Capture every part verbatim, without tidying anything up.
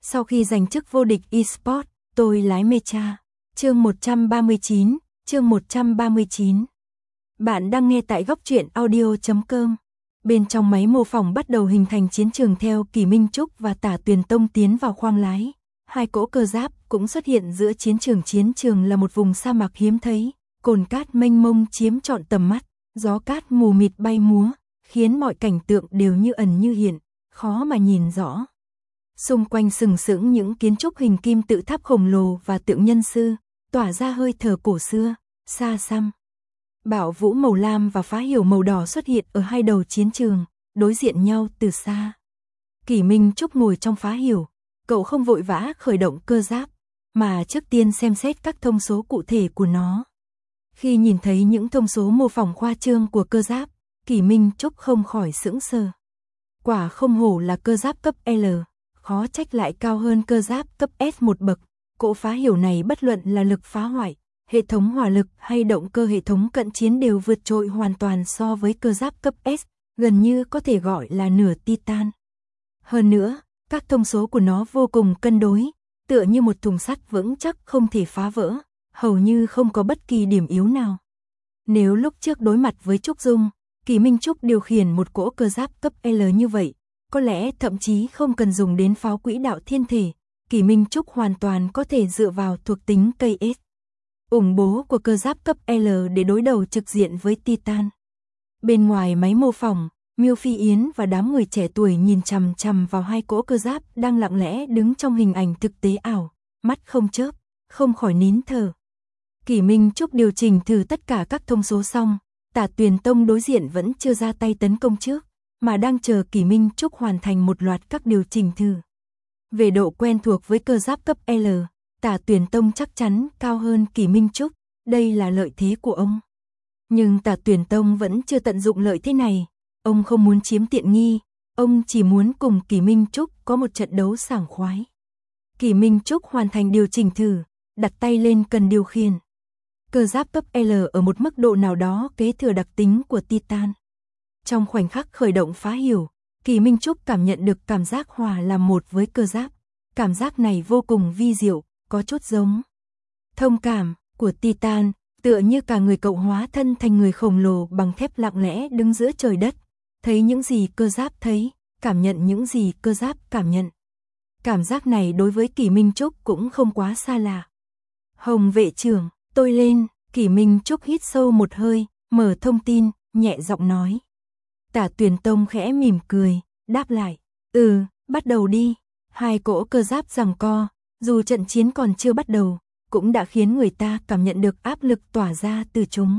Sau khi giành chức vô địch eSports, tôi lái Mecha. Chương một trăm ba mươi chín, chương một trăm ba mươi chín. Bạn đang nghe tại góc truyện audio chấm com. Bên trong máy mô phỏng bắt đầu hình thành chiến trường theo Kỷ Minh Trúc và Tả Tuyền Tông tiến vào khoang lái. Hai cỗ cơ giáp cũng xuất hiện giữa chiến trường. Chiến trường là một vùng sa mạc hiếm thấy, cồn cát mênh mông chiếm trọn tầm mắt, gió cát mù mịt bay múa, khiến mọi cảnh tượng đều như ẩn như hiện, khó mà nhìn rõ. Xung quanh sừng sững những kiến trúc hình kim tự tháp khổng lồ và tượng nhân sư, tỏa ra hơi thở cổ xưa, xa xăm. Bạo vũ màu lam và phá hiểu màu đỏ xuất hiện ở hai đầu chiến trường, đối diện nhau từ xa. Kỷ Minh Trúc ngồi trong phá hiểu, cậu không vội vã khởi động cơ giáp, mà trước tiên xem xét các thông số cụ thể của nó. Khi nhìn thấy những thông số mô phỏng khoa trương của cơ giáp, Kỷ Minh Trúc không khỏi sững sờ. Quả không hổ là cơ giáp cấp L, khó trách lại cao hơn cơ giáp cấp S một bậc. Cỗ phá hiểu này bất luận là lực phá hoại, hệ thống hỏa lực hay động cơ hệ thống cận chiến đều vượt trội hoàn toàn so với cơ giáp cấp S, gần như có thể gọi là nửa Titan. Hơn nữa, các thông số của nó vô cùng cân đối, tựa như một thùng sắt vững chắc không thể phá vỡ, hầu như không có bất kỳ điểm yếu nào. Nếu lúc trước đối mặt với Trúc Dung, Kỷ Minh Trúc điều khiển một cỗ cơ giáp cấp L như vậy, có lẽ thậm chí không cần dùng đến pháo quỹ đạo thiên thể, Kỷ Minh Trúc hoàn toàn có thể dựa vào thuộc tính cây S ủng bố của cơ giáp cấp L để đối đầu trực diện với Titan. Bên ngoài máy mô phỏng, Miêu Phi Yến và đám người trẻ tuổi nhìn chằm chằm vào hai cỗ cơ giáp đang lặng lẽ đứng trong hình ảnh thực tế ảo, mắt không chớp, không khỏi nín thở. Kỷ Minh Trúc điều chỉnh thử tất cả các thông số xong, Tả Tuyền Tông đối diện vẫn chưa ra tay tấn công trước, mà đang chờ Kỷ Minh Trúc hoàn thành một loạt các điều chỉnh thử. Về độ quen thuộc với cơ giáp cấp L, Tả Tuyền Tông chắc chắn cao hơn Kỷ Minh Trúc, đây là lợi thế của ông. Nhưng Tả Tuyền Tông vẫn chưa tận dụng lợi thế này, ông không muốn chiếm tiện nghi, ông chỉ muốn cùng Kỷ Minh Trúc có một trận đấu sảng khoái. Kỷ Minh Trúc hoàn thành điều chỉnh thử, đặt tay lên cần điều khiển. Cơ giáp cấp L ở một mức độ nào đó kế thừa đặc tính của Titan. Trong khoảnh khắc khởi động phá hiểu, Kỷ Minh Trúc cảm nhận được cảm giác hòa làm một với cơ giáp. Cảm giác này vô cùng vi diệu, có chút giống thông cảm của Titan, tựa như cả người cậu hóa thân thành người khổng lồ bằng thép lặng lẽ đứng giữa trời đất, thấy những gì cơ giáp thấy, cảm nhận những gì cơ giáp cảm nhận. Cảm giác này đối với Kỷ Minh Trúc cũng không quá xa lạ. Hồng vệ trưởng, tôi lên, Kỷ Minh Trúc hít sâu một hơi, mở thông tin, nhẹ giọng nói. Tả Tuyền Tông khẽ mỉm cười, đáp lại, ừ, bắt đầu đi. Hai cỗ cơ giáp giằng co, dù trận chiến còn chưa bắt đầu, cũng đã khiến người ta cảm nhận được áp lực tỏa ra từ chúng.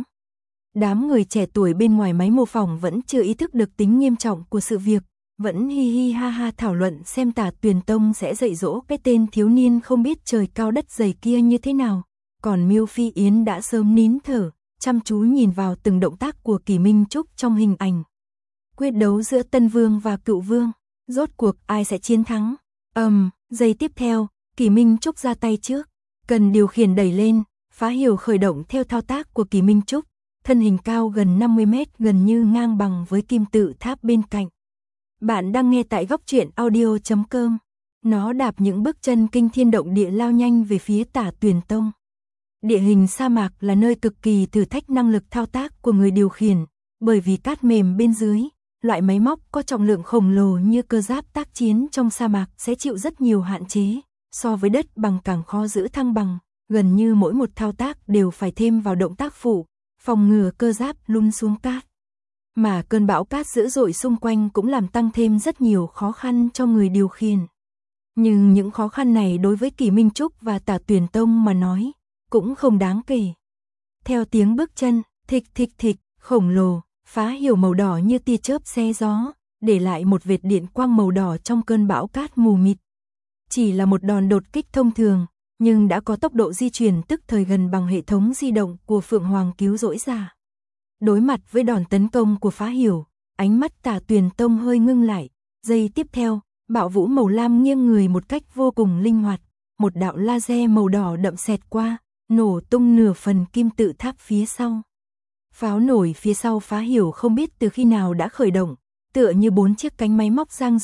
Đám người trẻ tuổi bên ngoài máy mô phỏng vẫn chưa ý thức được tính nghiêm trọng của sự việc, vẫn hi hi ha ha thảo luận xem Tả Tuyền Tông sẽ dạy dỗ cái tên thiếu niên không biết trời cao đất dày kia như thế nào. Còn Miêu Phi Yến đã sớm nín thở, chăm chú nhìn vào từng động tác của Kỷ Minh Trúc trong hình ảnh. Quyết đấu giữa Tân Vương và Cựu Vương, rốt cuộc ai sẽ chiến thắng? Ầm, um, giây tiếp theo, Kỷ Minh Trúc ra tay trước, cần điều khiển đẩy lên, phá hiểu khởi động theo thao tác của Kỷ Minh Trúc, thân hình cao gần năm mươi mét gần như ngang bằng với kim tự tháp bên cạnh. Bạn đang nghe tại góc truyện audio chấm com. Nó đạp những bước chân kinh thiên động địa lao nhanh về phía Tả Tuyền Tông. Địa hình sa mạc là nơi cực kỳ thử thách năng lực thao tác của người điều khiển, bởi vì cát mềm bên dưới, loại máy móc có trọng lượng khổng lồ như cơ giáp tác chiến trong sa mạc sẽ chịu rất nhiều hạn chế, so với đất bằng càng khó giữ thăng bằng, gần như mỗi một thao tác đều phải thêm vào động tác phụ, phòng ngừa cơ giáp lún xuống cát. Mà cơn bão cát dữ dội xung quanh cũng làm tăng thêm rất nhiều khó khăn cho người điều khiển. Nhưng những khó khăn này đối với Kỷ Minh Trúc và Tả Tuyền Tông mà nói, cũng không đáng kể. Theo tiếng bước chân, thịch thịch thịch, khổng lồ, phá hiểu màu đỏ như tia chớp xé gió, để lại một vệt điện quang màu đỏ trong cơn bão cát mù mịt. Chỉ là một đòn đột kích thông thường, nhưng đã có tốc độ di chuyển tức thời gần bằng hệ thống di động của Phượng Hoàng cứu rỗi giả. Đối mặt với đòn tấn công của phá hiểu, ánh mắt Tả Tuyền Tông hơi ngưng lại, giây tiếp theo, bạo vũ màu lam nghiêng người một cách vô cùng linh hoạt, một đạo laser màu đỏ đậm xẹt qua, nổ tung nửa phần kim tự tháp phía sau. Pháo nổi phía sau phá hiểu không biết từ khi nào đã khởi động, tựa như bốn chiếc cánh máy móc dang rộng,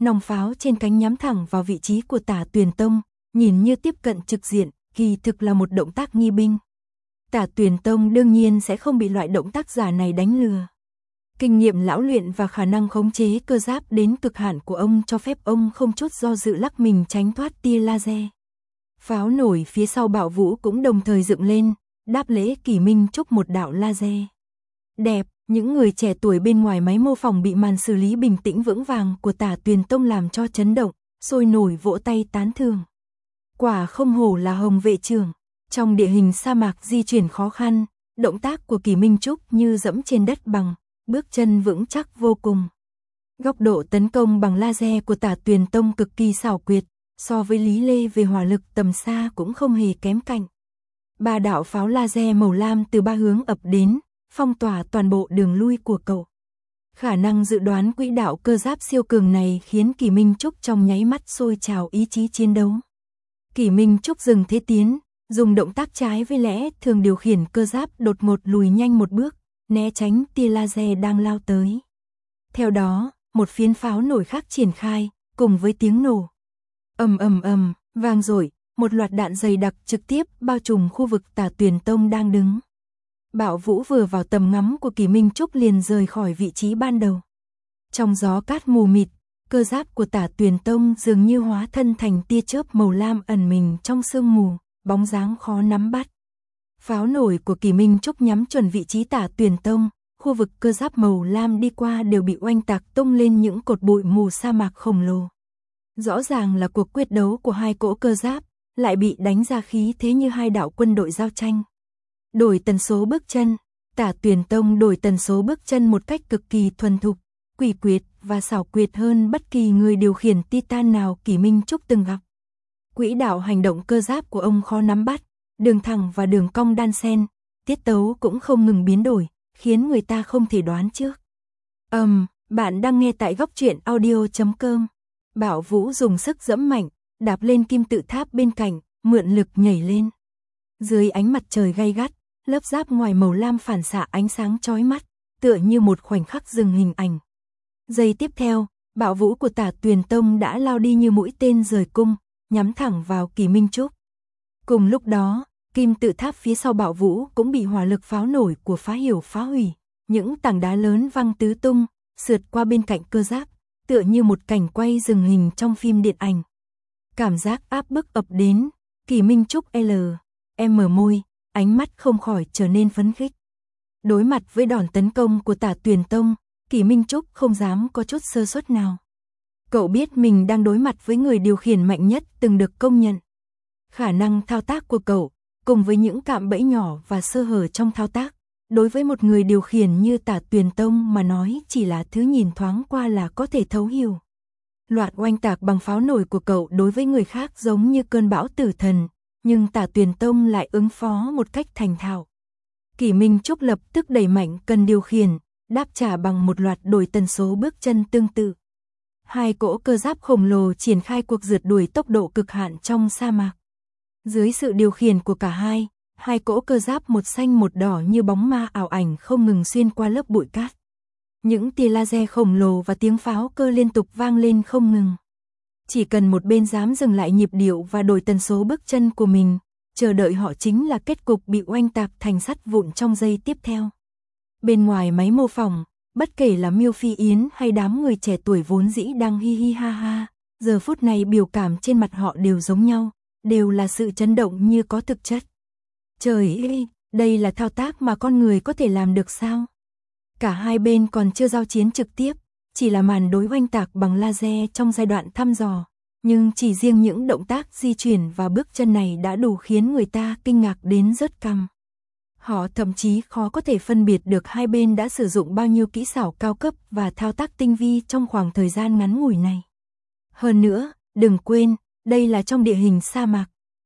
nòng pháo trên cánh nhắm thẳng vào vị trí của Tả Tuyền Tông, nhìn như tiếp cận trực diện, kỳ thực là một động tác nghi binh. Tả Tuyền Tông đương nhiên sẽ không bị loại động tác giả này đánh lừa. Kinh nghiệm lão luyện và khả năng khống chế cơ giáp đến cực hạn của ông cho phép ông không chút do dự lắc mình tránh thoát tia laser. Pháo nổi phía sau Bảo Vũ cũng đồng thời dựng lên, đáp lễ Kỷ Minh Trúc một đạo laser. Đẹp, những người trẻ tuổi bên ngoài máy mô phỏng bị màn xử lý bình tĩnh vững vàng của Tả Tuyền Tông làm cho chấn động, sôi nổi vỗ tay tán thưởng. Quả không hổ là Hồng vệ trưởng, trong địa hình sa mạc di chuyển khó khăn, động tác của Kỷ Minh Trúc như dẫm trên đất bằng, bước chân vững chắc vô cùng. Góc độ tấn công bằng laser của Tả Tuyền Tông cực kỳ xảo quyệt, so với Lý Lê về hỏa lực tầm xa cũng không hề kém cạnh. Ba đạo pháo laser màu lam từ ba hướng ập đến, phong tỏa toàn bộ đường lui của cậu. Khả năng dự đoán quỹ đạo cơ giáp siêu cường này khiến Kỷ Minh Trúc trong nháy mắt sôi trào ý chí chiến đấu. Kỷ Minh Trúc dừng thế tiến, dùng động tác trái với lẽ thường điều khiển cơ giáp đột ngột lùi nhanh một bước, né tránh tia laser đang lao tới. Theo đó, một phiến pháo nổi khác triển khai, cùng với tiếng nổ. Ầm ầm ầm, vang dội, một loạt đạn dày đặc trực tiếp bao trùm khu vực Tả Tuyền Tông đang đứng. Bảo Vũ vừa vào tầm ngắm của Kỷ Minh Trúc liền rời khỏi vị trí ban đầu. Trong gió cát mù mịt, cơ giáp của Tả Tuyền Tông dường như hóa thân thành tia chớp màu lam ẩn mình trong sương mù, bóng dáng khó nắm bắt. Pháo nổi của Kỷ Minh Trúc nhắm chuẩn vị trí Tả Tuyền Tông, khu vực cơ giáp màu lam đi qua đều bị oanh tạc tung lên những cột bụi mù sa mạc khổng lồ. Rõ ràng là cuộc quyết đấu của hai cỗ cơ giáp, lại bị đánh ra khí thế như hai đạo quân đội giao tranh. Đổi tần số bước chân, Tả Tuyền Tông đổi tần số bước chân một cách cực kỳ thuần thục, quỷ quyệt và xảo quyệt hơn bất kỳ người điều khiển Titan nào Kỷ Minh Trúc từng gặp. Quỹ đạo hành động cơ giáp của ông khó nắm bắt, đường thẳng và đường cong đan xen, tiết tấu cũng không ngừng biến đổi, khiến người ta không thể đoán trước. Ầm, um, bạn đang nghe tại góc truyện audio chấm com. Bảo Vũ dùng sức giẫm mạnh, đạp lên kim tự tháp bên cạnh, mượn lực nhảy lên. Dưới ánh mặt trời gay gắt, lớp giáp ngoài màu lam phản xạ ánh sáng chói mắt, tựa như một khoảnh khắc dừng hình ảnh. Giây tiếp theo, Bảo Vũ của Tả Tuyền Tông đã lao đi như mũi tên rời cung, nhắm thẳng vào Kỷ Minh Trúc. Cùng lúc đó, kim tự tháp phía sau Bảo Vũ cũng bị hỏa lực pháo nổi của Phá Hiểu phá hủy, những tảng đá lớn văng tứ tung, sượt qua bên cạnh cơ giáp, tựa như một cảnh quay dừng hình trong phim điện ảnh. Cảm giác áp bức ập đến, Kỷ Minh Trúc L, em mở môi, ánh mắt không khỏi trở nên phấn khích. Đối mặt với đòn tấn công của Tả Tuyền Tông, Kỷ Minh Trúc không dám có chút sơ suất nào. Cậu biết mình đang đối mặt với người điều khiển mạnh nhất từng được công nhận. Khả năng thao tác của cậu, cùng với những cạm bẫy nhỏ và sơ hở trong thao tác, đối với một người điều khiển như Tả Tuyền Tông mà nói chỉ là thứ nhìn thoáng qua là có thể thấu hiểu. Loạt oanh tạc bằng pháo nổi của cậu đối với người khác giống như cơn bão tử thần, nhưng Tả Tuyền Tông lại ứng phó một cách thành thạo. Kỷ Minh Trúc lập tức đẩy mạnh cần điều khiển, đáp trả bằng một loạt đổi tần số bước chân tương tự. Hai cỗ cơ giáp khổng lồ triển khai cuộc rượt đuổi tốc độ cực hạn trong sa mạc. Dưới sự điều khiển của cả hai, hai cỗ cơ giáp một xanh một đỏ như bóng ma ảo ảnh không ngừng xuyên qua lớp bụi cát. Những tia laser khổng lồ và tiếng pháo cơ liên tục vang lên không ngừng. Chỉ cần một bên dám dừng lại nhịp điệu và đổi tần số bước chân của mình, chờ đợi họ chính là kết cục bị oanh tạc thành sắt vụn trong giây tiếp theo. Bên ngoài máy mô phỏng, bất kể là Miêu Phi Yến hay đám người trẻ tuổi vốn dĩ đang hi hi ha ha, giờ phút này biểu cảm trên mặt họ đều giống nhau, đều là sự chấn động như có thực chất. Trời ơi, đây là thao tác mà con người có thể làm được sao? Cả hai bên còn chưa giao chiến trực tiếp, chỉ là màn đối oanh tạc bằng laser trong giai đoạn thăm dò, nhưng chỉ riêng những động tác di chuyển và bước chân này đã đủ khiến người ta kinh ngạc đến rớt cằm. Họ thậm chí khó có thể phân biệt được hai bên đã sử dụng bao nhiêu kỹ xảo cao cấp và thao tác tinh vi trong khoảng thời gian ngắn ngủi này. Hơn nữa, đừng quên, đây là trong địa hình sa mạc.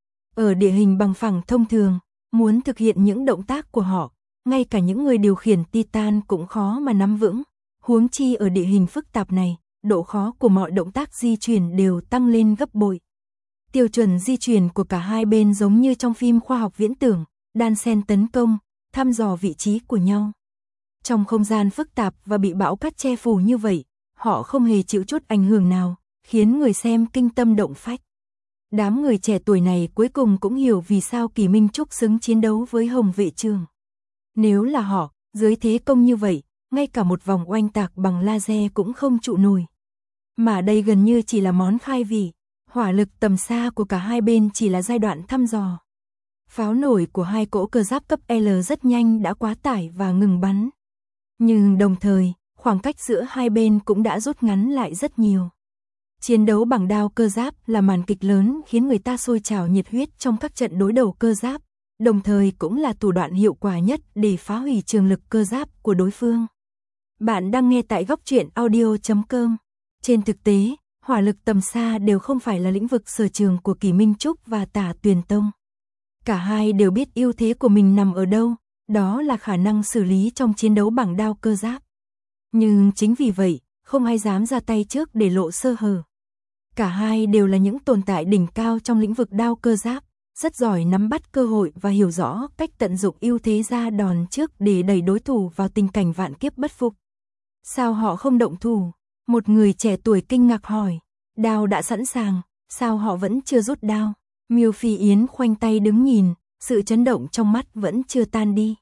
Ở địa hình bằng phẳng thông thường, muốn thực hiện những động tác của họ, ngay cả những người điều khiển Titan cũng khó mà nắm vững. Huống chi ở địa hình phức tạp này, độ khó của mọi động tác di chuyển đều tăng lên gấp bội. Tiêu chuẩn di chuyển của cả hai bên giống như trong phim khoa học viễn tưởng, đan xen tấn công, thăm dò vị trí của nhau. Trong không gian phức tạp và bị bão cát che phủ như vậy, họ không hề chịu chút ảnh hưởng nào, khiến người xem kinh tâm động phách. Đám người trẻ tuổi này cuối cùng cũng hiểu vì sao Kỷ Minh Trúc xứng chiến đấu với Hồng Vệ Trường. Nếu là họ, dưới thế công như vậy, ngay cả một vòng oanh tạc bằng laser cũng không trụ nổi. Mà đây gần như chỉ là món khai vị, hỏa lực tầm xa của cả hai bên chỉ là giai đoạn thăm dò. Pháo nổi của hai cỗ cơ giáp cấp L rất nhanh đã quá tải và ngừng bắn. Nhưng đồng thời, khoảng cách giữa hai bên cũng đã rút ngắn lại rất nhiều. Chiến đấu bằng đao cơ giáp là màn kịch lớn khiến người ta sôi trào nhiệt huyết trong các trận đối đầu cơ giáp, đồng thời cũng là thủ đoạn hiệu quả nhất để phá hủy trường lực cơ giáp của đối phương. Bạn đang nghe tại góc truyện audio chấm com. Trên thực tế, hỏa lực tầm xa đều không phải là lĩnh vực sở trường của Kỷ Minh Trúc và Tả Tuyền Tông. Cả hai đều biết ưu thế của mình nằm ở đâu, đó là khả năng xử lý trong chiến đấu bằng đao cơ giáp. Nhưng chính vì vậy, không ai dám ra tay trước để lộ sơ hở. Cả hai đều là những tồn tại đỉnh cao trong lĩnh vực đao cơ giáp, rất giỏi nắm bắt cơ hội và hiểu rõ cách tận dụng ưu thế ra đòn trước để đẩy đối thủ vào tình cảnh vạn kiếp bất phục. Sao họ không động thủ? Một người trẻ tuổi kinh ngạc hỏi. Đao đã sẵn sàng, sao họ vẫn chưa rút đao? Miêu Phi Yến khoanh tay đứng nhìn, sự chấn động trong mắt vẫn chưa tan đi.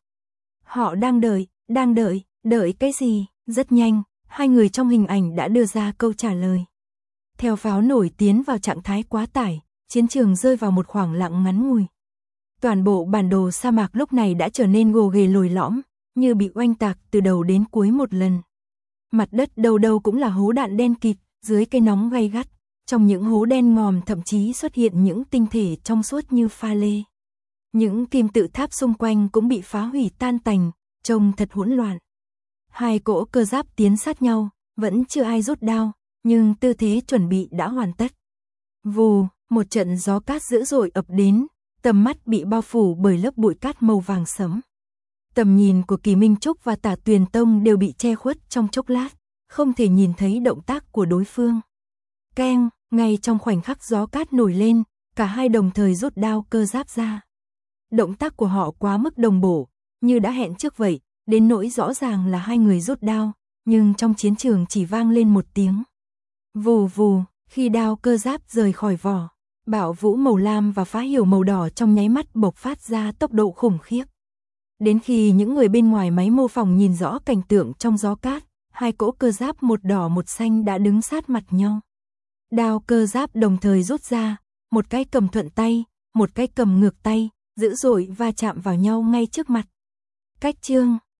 Họ đang đợi, đang đợi, đợi cái gì? Rất nhanh, hai người trong hình ảnh đã đưa ra câu trả lời. Theo pháo nổi tiến vào trạng thái quá tải, chiến trường rơi vào một khoảng lặng ngắn ngủi. Toàn bộ bản đồ sa mạc lúc này đã trở nên gồ ghề lồi lõm, như bị oanh tạc từ đầu đến cuối một lần. Mặt đất đâu đâu cũng là hố đạn đen kịt, dưới cái nóng gay gắt, trong những hố đen ngòm thậm chí xuất hiện những tinh thể trong suốt như pha lê. Những kim tự tháp xung quanh cũng bị phá hủy tan tành, trông thật hỗn loạn. Hai cỗ cơ giáp tiến sát nhau, vẫn chưa ai rút đao, nhưng tư thế chuẩn bị đã hoàn tất. Vù, một trận gió cát dữ dội ập đến, tầm mắt bị bao phủ bởi lớp bụi cát màu vàng sẫm. Tầm nhìn của Kỷ Minh Trúc và Tả Tuyền Tông đều bị che khuất trong chốc lát, không thể nhìn thấy động tác của đối phương. Keng, ngay trong khoảnh khắc gió cát nổi lên, cả hai đồng thời rút đao cơ giáp ra. Động tác của họ quá mức đồng bộ, như đã hẹn trước vậy, đến nỗi rõ ràng là hai người rút đao, nhưng trong chiến trường chỉ vang lên một tiếng. Vù vù, khi đao cơ giáp rời khỏi vỏ, bạo vũ màu lam và phá hiểu màu đỏ trong nháy mắt bộc phát ra tốc độ khủng khiếp. Đến khi những người bên ngoài máy mô phỏng nhìn rõ cảnh tượng trong gió cát, hai cỗ cơ giáp một đỏ một xanh đã đứng sát mặt nhau. Đao cơ giáp đồng thời rút ra, một cái cầm thuận tay, một cái cầm ngược tay, dữ dội va chạm vào nhau ngay trước mặt. Cách chương